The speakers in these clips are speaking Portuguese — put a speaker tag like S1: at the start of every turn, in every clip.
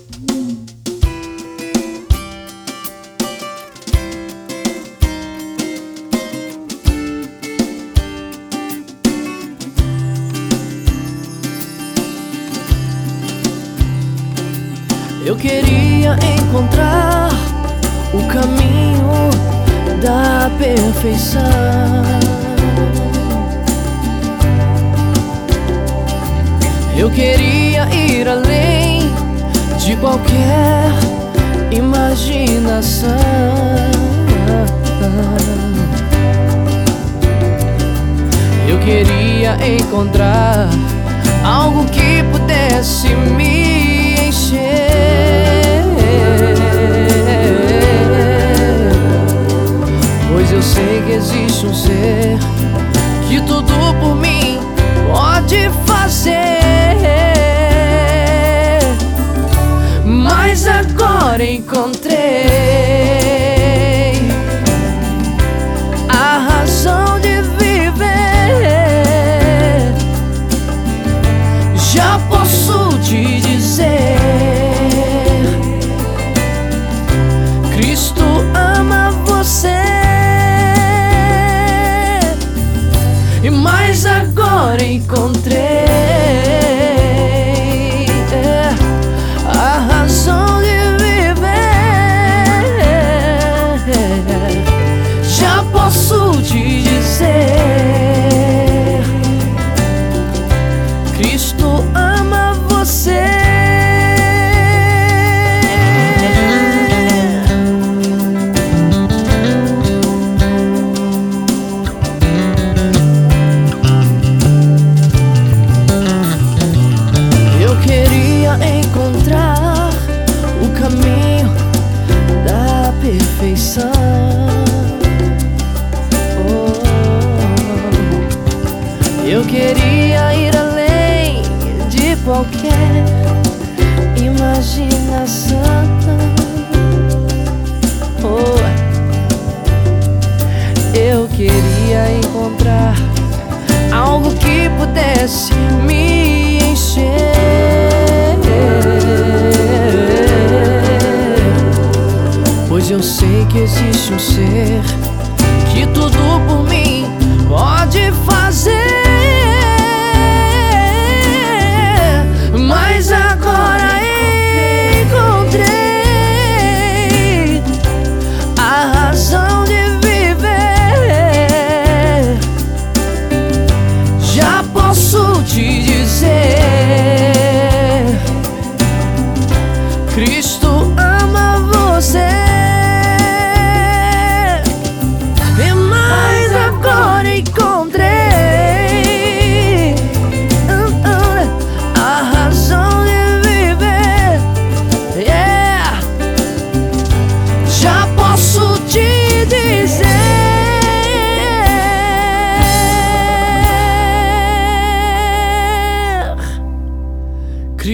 S1: Eu queria encontrar o caminho da perfeição. Eu queria ir além de qualquer imaginação. Eu queria encontrar algo que pudesse me encher, pois eu sei que existe um ser que tudo por mim pode fazer. Mas agora encontrei a razão de viver. Já posso te dizer, Cristo ama você. Mas agora encontrei a razão de viver. Já posso te dizer, Cristo ama você. Eu queria encontrar o caminho da perfeição. Eu queria ir além de qualquer imaginação. Eu queria encontrar algo que pudesse me encher, pois eu sei que existe um ser que tudo por mim pode fazer. Mas agora encontrei a razão de viver. Já posso te dizer, Cristo ama você. Mas agora encontrei a razão de viver. Já posso te dizer,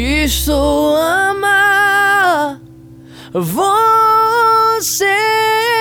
S1: Cristo ama você.